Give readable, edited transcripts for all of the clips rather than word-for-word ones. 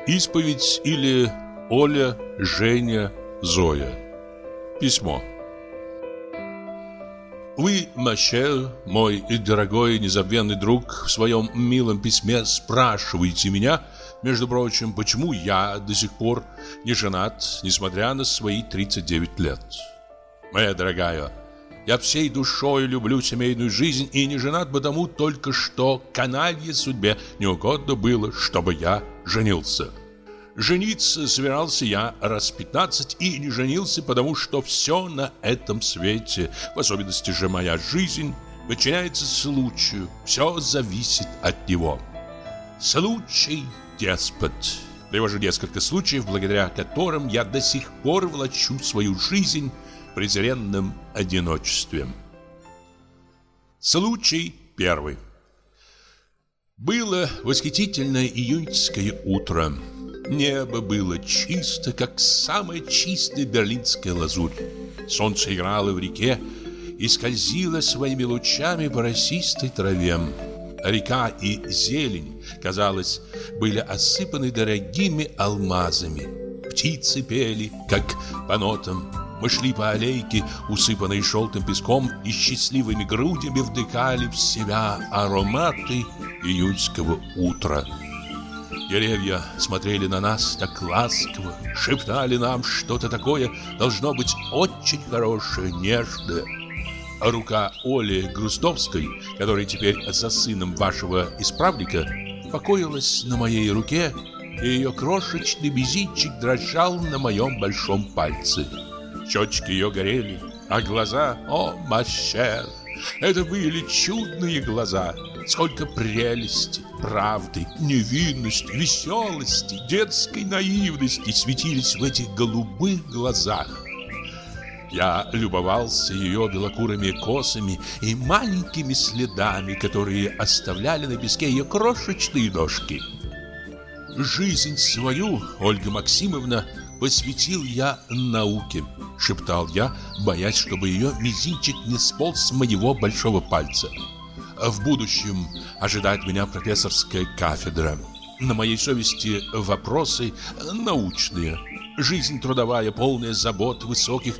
Исповедь или Оля, Женя, Зоя. Письмо. Вы, Машер, мой дорогой незабвенный друг, в своем милом письме спрашиваете меня, между прочим, почему я до сих пор не женат, несмотря на свои 39 лет. Моя дорогая, я всей душой люблю семейную жизнь и не женат потому только, что каналье судьбе не угодно было, чтобы я женился. Жениться собирался я раз 15 и не женился, потому что все на этом свете, в особенности же моя жизнь, подчиняется случаю, все зависит от него. Случай – деспот. Привожу несколько случаев, благодаря которым я до сих пор влачу свою жизнь в презренном одиночестве. Случай первый. Было восхитительное июньское утро. Небо было чисто, как самая чистая берлинская лазурь. Солнце играло в реке и скользило своими лучами по росистой траве. Река и зелень, казалось, были осыпаны дорогими алмазами. Птицы пели, как по нотам. Мы шли по аллейке, усыпанной желтым песком, и счастливыми грудями вдыхали в себя ароматы июньского утра. Деревья смотрели на нас так ласково, шептали нам что-то такое, должно быть, очень хорошее, нежное. А рука Оли Груздовской, которая теперь за сыном вашего исправника, покоилась на моей руке, и ее крошечный мизинчик дрожал на моем большом пальце. Щечки ее горели, а глаза, о, Машер, это были чудные глаза. Сколько прелести, правды, невинности, веселости, детской наивности светились в этих голубых глазах. Я любовался ее белокурыми косами и маленькими следами, которые оставляли на песке ее крошечные ножки. Жизнь свою, Ольга Максимовна, посвятил я науке, шептал я, боясь, чтобы ее мизинчик не сполз с моего большого пальца. В будущем ожидает меня профессорская кафедра. На моей совести вопросы научные. Жизнь трудовая, полная забот высоких,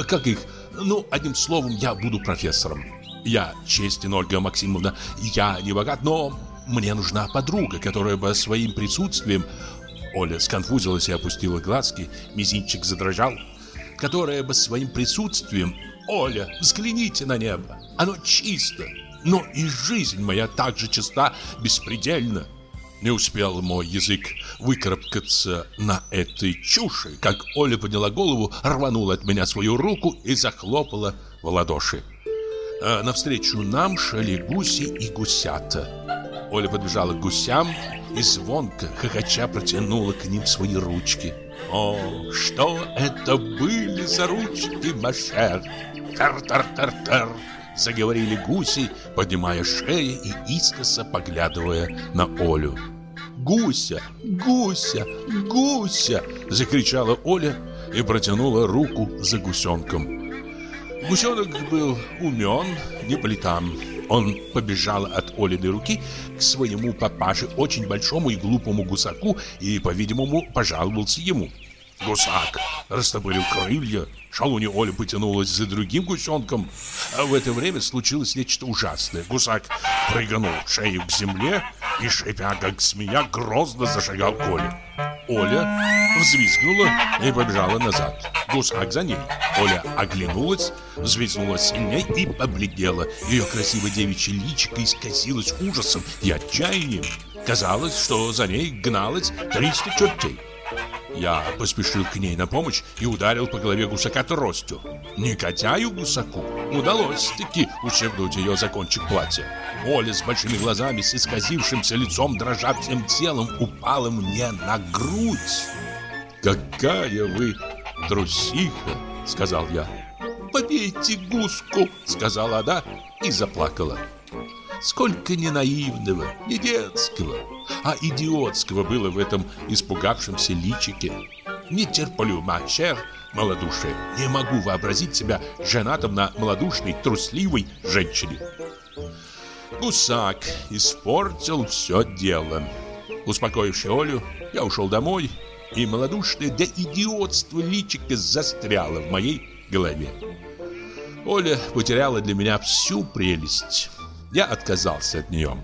одним словом, я буду профессором. Я честен, Ольга Максимовна, я не богат, но мне нужна подруга, которая бы своим присутствием... Оля сконфузилась и опустила глазки, мизинчик задрожал. Которая бы своим присутствием... Оля, взгляните на небо, оно чисто. Но и жизнь моя так же чиста, беспредельна. Не успел мой язык выкарабкаться на этой чуши, как Оля подняла голову, рванула от меня свою руку и захлопала в ладоши. Навстречу нам шли гуси и гусята. Оля подбежала к гусям и звонко, хохоча, протянула к ним свои ручки. О, что это были за ручки, Машер! Тар-тар-тар-тар! Заговорили гуси, поднимая шеи и искоса поглядывая на Олю. «Гуся! Гуся! Гуся!» — закричала Оля и протянула руку за гусенком. Гусенок был умен не по летам. Он побежал от Олиной руки к своему папаше, очень большому и глупому гусаку, и, по-видимому, пожаловался ему. Гусак растопырил крылья, шалунья Оля потянулась за другим гусенком. А в это время случилось нечто ужасное. Гусак прыгнул шею к земле и, шипя как змея, грозно зашагал к Оле. Оля взвизгнула и побежала назад. Гусак за ней. Оля оглянулась, взвизгнула сильней и побледнела. Ее красивое девичье личико исказилось ужасом и отчаянием. Казалось, что за ней гналось 300 чертей. Я поспешил к ней на помощь и ударил по голове гусака тростью. Негодяю-гусаку удалось-таки ущипнуть ее за кончик платья. Оля с большими глазами, с исказившимся лицом, дрожа всем телом, упала мне на грудь. «Какая вы трусиха!» — сказал я. «Побейте гуску!» — сказала она и заплакала. Сколько не наивного, не детского, а идиотского было в этом испугавшемся личике. Не терплю, Машер, малодушие. Не могу вообразить себя женатым на малодушной, трусливой женщине. Гусак испортил все дело. Успокоивши Олю, я ушел домой, и малодушное до идиотства личико застряло в моей голове. Оля потеряла для меня всю прелесть. Я отказался от нее.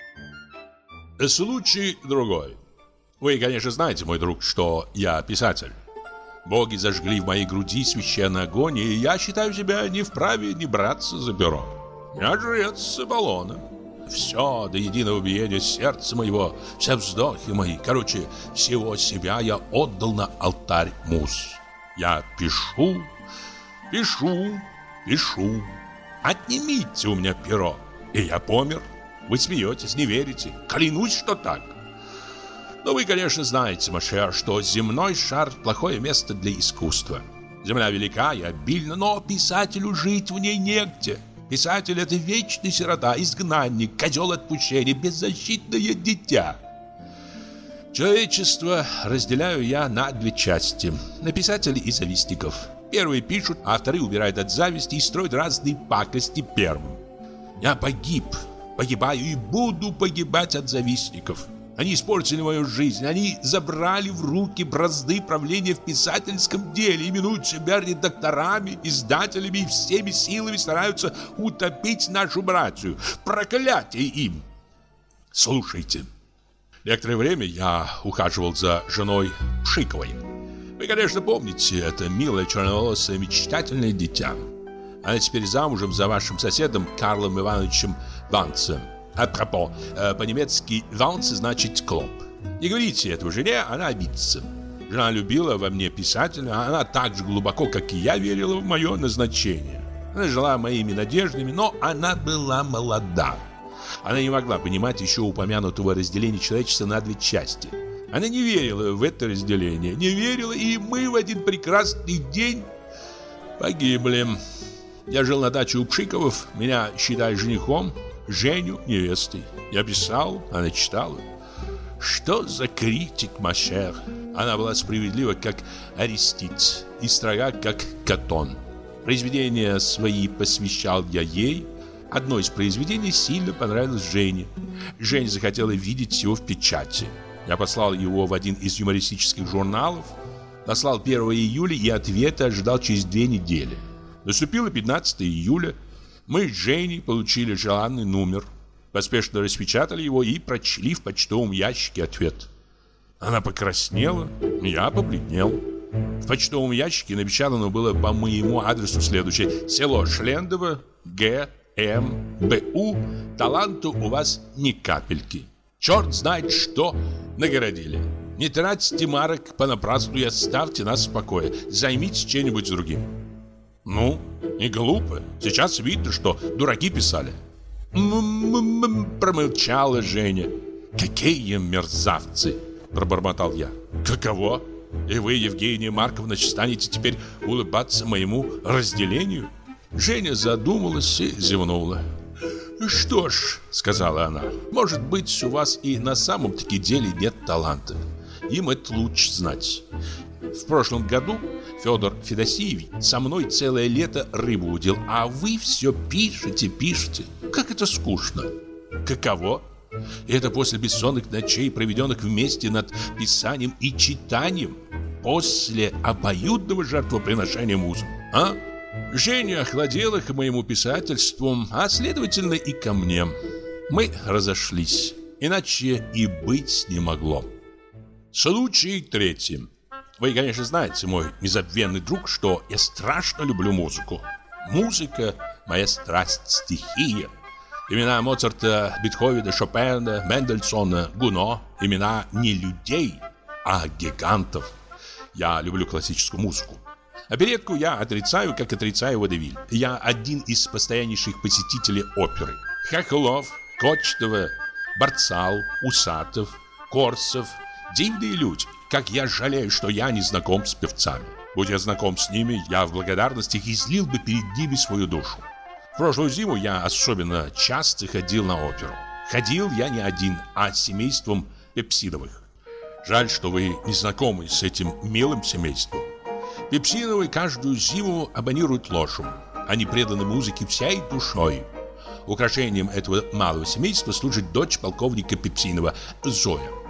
Случай другой. Вы, конечно, знаете, мой друг, что я писатель. Боги зажгли в моей груди священный огонь, и я считаю себя не вправе не браться за перо. Я жрец Аполлона. Все до единого биения сердца моего, все вздохи мои, короче, всего себя я отдал на алтарь муз. Я пишу, пишу, пишу. Отнимите у меня перо, и я помер. Вы смеетесь, не верите. Клянусь, что так. Но вы, конечно, знаете, Машер, что земной шар – плохое место для искусства. Земля велика и обильна, но писателю жить в ней негде. Писатель – это вечный сирота, изгнанник, козел отпущения, беззащитное дитя. Человечество разделяю я на две части – на писателей и завистников. Первые пишут, а вторые убирают от зависти и строят разные пакости первым. Я погиб, погибаю и буду погибать от завистников. Они испортили мою жизнь, они забрали в руки бразды правления в писательском деле, именуют себя редакторами, издателями и всеми силами стараются утопить нашу братью. Проклятие им! Слушайте. Некоторое время я ухаживал за женой Пшиковой. Вы, конечно, помните, это милое черноволосое мечтательное дитя. Она теперь замужем за вашим соседом Карлом Ивановичем Ванцем. Апропо, по-немецки «ванце» значит «клоп». Не говорите этого жене, она обидится. Жена любила во мне писателя, а она так же глубоко, как и я, верила в мое назначение. Она жила моими надеждами, но она была молода. Она не могла понимать еще упомянутого разделения человечества на две части. Она не верила в это разделение, не верила, и мы в один прекрасный день погибли. Я жил на даче у Пшиковых, меня считали женихом, Женю невестой. Я писал, она читала. Что за критик, Машер? Она была справедлива, как Аристид, и строга, как Катон. Произведения свои посвящал я ей. Одно из произведений сильно понравилось Жене. Женя захотела видеть его в печати. Я послал его в один из юмористических журналов. Послал 1 июля и ответа ожидал через 2 недели. Наступило 15 июля. Мы с Женей получили желанный номер, поспешно распечатали его и прочли в почтовом ящике ответ. Она покраснела, я побледнел. В почтовом ящике напечатано было по моему адресу следующее: село Шлендово, ГМБУ, таланту у вас ни капельки. Черт знает что нагородили. Не тратьте марок понапрасну и оставьте нас в покое. Займитесь чем-нибудь другим. Ну, не глупо. Сейчас видно, что дураки писали. Промолчала Женя. Какие мерзавцы, пробормотал я. Каково? И вы, Евгения Марковна, станете теперь улыбаться моему разделению? Женя задумалась и зевнула. Что ж, сказала она, может быть, у вас и на самом-таки деле нет таланта. Им это лучше знать. В прошлом году Федор Федосеевич со мной целое лето рыбу удил, а вы все пишете, пишете. Как это скучно. Каково? И это после бессонных ночей, проведенных вместе над писанием и читанием, после обоюдного жертвоприношения музам. А? Женя охладела к моему писательству, а следовательно и ко мне. Мы разошлись, иначе и быть не могло. Случай третий. Вы, конечно, знаете, мой незабвенный друг, что я страшно люблю музыку. Музыка – моя страсть, стихия. Имена Моцарта, Бетховена, Шопена, Мендельсона, Гуно – имена не людей, а гигантов. Я люблю классическую музыку. Оперетку я отрицаю, как отрицаю водевиль. Я один из постояннейших посетителей оперы. Хохлов, Кочетова, Барцал, Усатов, Корсов – дивные люди. Как я жалею, что я не знаком с певцами. Будь я знаком с ними, я в благодарности излил бы перед ними свою душу. В прошлую зиму я особенно часто ходил на оперу. Ходил я не один, а с семейством Пепсидовых. Жаль, что вы не знакомы с этим милым семейством. Пепсидовы каждую зиму абонируют ложу. Они преданы музыке всей душой. Украшением этого малого семейства служит дочь полковника Пепсинова, Зоя.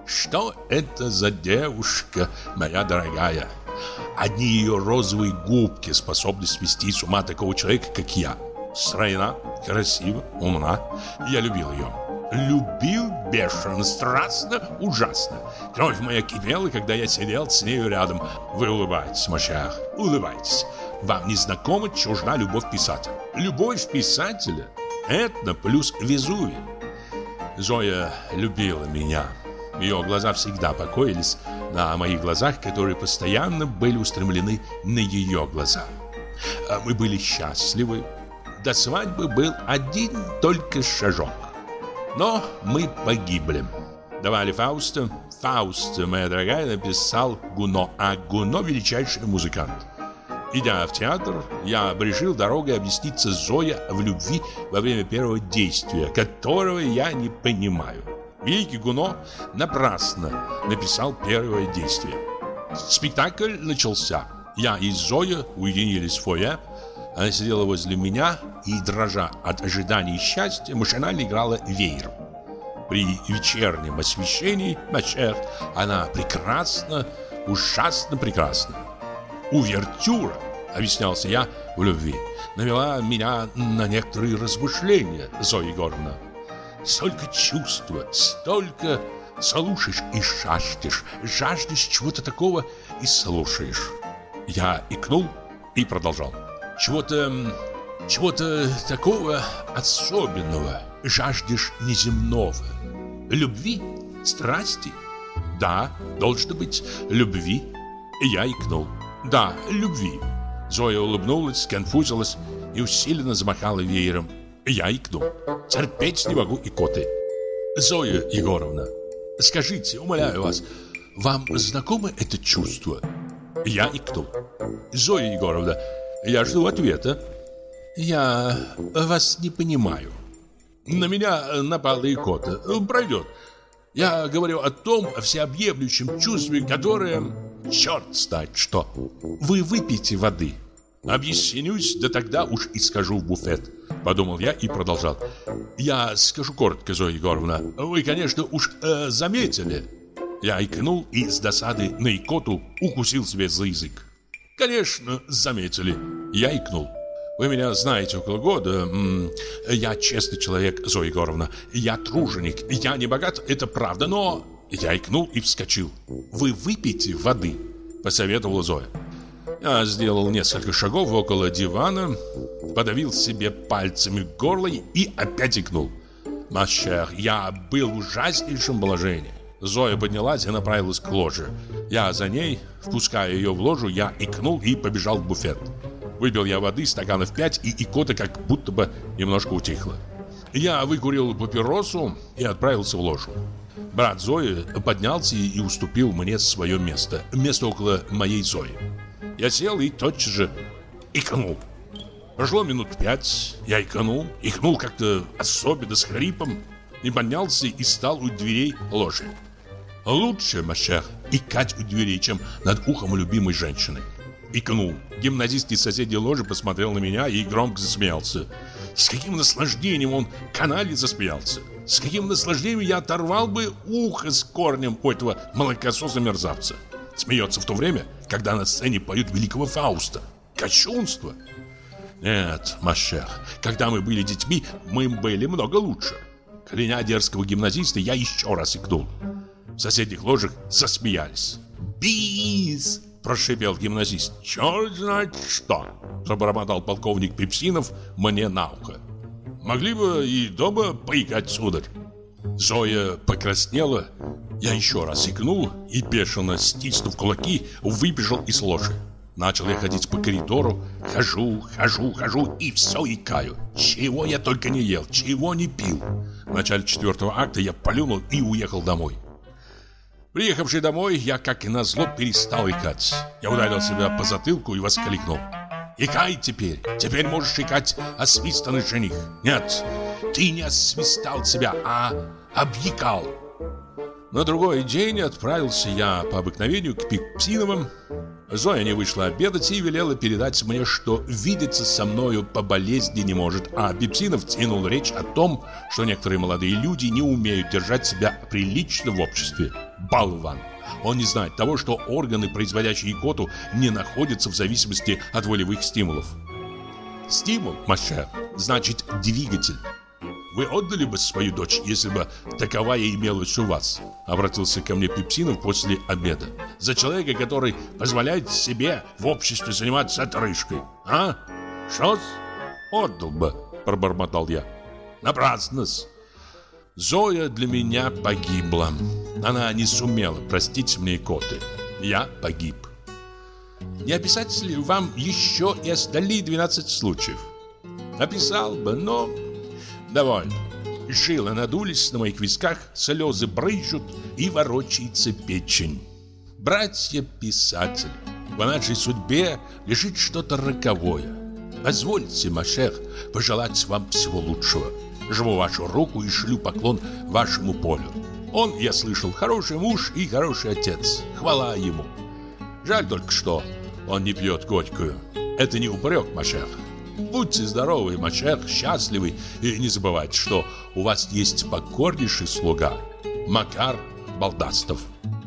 Что это за девушка, моя дорогая? Одни ее розовые губки способны свести с ума такого человека, как я. Стройна, красива, умна. Я любил ее. Любил бешено, страстно, ужасно. Кровь моя кипела, когда я сидел с нею рядом. Вы улыбаетесь, Машах, улыбаетесь. Вам не знакома, чужда любовь писателя. Любовь писателя – Этна плюс Везувий. Зоя любила меня. Ее глаза всегда покоились на моих глазах, которые постоянно были устремлены на ее глаза. Мы были счастливы. До свадьбы был один только шажок. Но мы погибли. Давали Фауста. Фауста, моя дорогая, написал Гуно, а Гуно – величайший музыкант. Идя в театр, я решил дорогой объясниться Зое в любви во время первого действия, которого я не понимаю. Великий Гуно напрасно написал первое действие. Спектакль начался. Я и Зоя уединились в фойе. Она сидела возле меня и, дрожа от ожидания и счастья, машинально играла веером. При вечернем освещении, Машер, она прекрасна, ужасно прекрасна. Увертюра, объяснялся я в любви, навела меня на некоторые размышления, Зоя Егоровна. Столько чувства, столько слушаешь и жаждешь чего-то такого и слушаешь. Я икнул и продолжал. Чего-то такого особенного, жаждешь неземного. Любви, страсти. Да, должно быть, любви. И я икнул. Да, любви. Зоя улыбнулась, сконфузилась и усиленно замахала веером. Я икнул. Терпеть не могу икоты. Зоя Егоровна, скажите, умоляю вас, вам знакомо это чувство? Я икнул. Зоя Егоровна, я жду ответа. Я вас не понимаю. На меня напала икота. Пройдет. Я говорю о том всеобъемлющем чувстве, которое... Черт знает что. Вы выпейте воды. Объяснюсь, да тогда уж и скажу в буфет. Подумал я и продолжал. Я скажу коротко, Зоя Егоровна. Вы, конечно, уж заметили. Я икнул и с досады на икоту укусил себе за язык. Конечно, заметили. Я икнул. Вы меня знаете около года. Я честный человек, Зоя Егоровна. Я труженик. Я не богат, это правда, но... Я икнул и вскочил. Вы выпейте воды, посоветовала Зоя. Я сделал несколько шагов около дивана, подавил себе пальцами горло и опять икнул. Машер, я был в ужаснейшем положении. Зоя поднялась и направилась к ложе. Я за ней, впуская ее в ложу, я икнул и побежал в буфет. Выпил я воды стаканов 5, и икота как будто бы немножко утихла. Я выкурил папиросу и отправился в ложу. Брат Зои поднялся и уступил мне свое место. Место около моей Зои. Я сел и тотчас же икнул. Прошло минут 5, я икнул как-то особенно с хрипом, и поднялся и стал у дверей ложи. Лучше, Машер, икать у дверей, чем над ухом любимой женщины. Икнул. Гимназист из соседней ложи посмотрел на меня и громко засмеялся. С каким наслаждением он канале засмеялся. С каким наслаждением я оторвал бы ухо с корнем у этого молокососа-мерзавца. Смеется в то время, когда на сцене поют великого Фауста. Кощунство. Нет, Машер, когда мы были детьми, мы были много лучше. Кляня дерзкого гимназиста, я еще раз икнул. В соседних ложах засмеялись. «Бис!» – прошипел гимназист. «Черт знает что!» – пробормотал полковник Пепсинов мне на ухо. «Могли бы и дома поиграть, сударь». Зоя покраснела. Я еще раз икнул и, бешено стиснув кулаки, выбежал из ложи. Начал я ходить по коридору, хожу и все икаю. Чего я только не ел, чего не пил. В начале 4-го акта я плюнул и уехал домой. Приехавший домой, я, как и назло, перестал икать. Я ударил себя по затылку и воскликнул. «Икай теперь! Теперь можешь икать освистанный жених!» «Нет, ты не освистал себя, а объикал!» На другой день отправился я по обыкновению к Пепсиновым. Зоя не вышла обедать и велела передать мне, что видеться со мною по болезни не может, а Пепсинов тянул речь о том, что некоторые молодые люди не умеют держать себя прилично в обществе. болван. Он не знает того, что органы, производящие икоту, не находятся в зависимости от волевых стимулов. Стимул, Машер, значит двигатель. Вы отдали бы свою дочь, если бы таковая имелась у вас? Обратился ко мне Пипсинов после обеда. За человека, который позволяет себе в обществе заниматься отрыжкой. А? Что-с? Отдал бы, пробормотал я. Напрасно-с. Зоя для меня погибла. Она не сумела простить мне икоты. Я погиб. Не описать ли вам еще и остальные 12 случаев? Описал бы, но... довольно. Жилы надулись на моих висках, слезы брызжут и ворочается печень. Братья-писатели, в нашей судьбе лежит что-то роковое. Позвольте, Машер, пожелать вам всего лучшего. Жму вашу руку и шлю поклон вашему полю. Он, я слышал, хороший муж и хороший отец. Хвала ему. Жаль только, что он не пьет горькую. Это не упрек, Машер. Будьте здоровы, Машер, счастливы. И не забывайте, что у вас есть покорнейший слуга Макар Балдастов.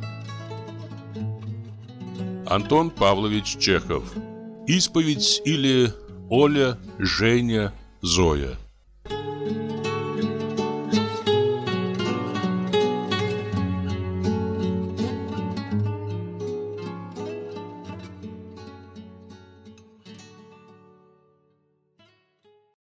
Антон Павлович Чехов. Исповедь или Оля, Женя, Зоя.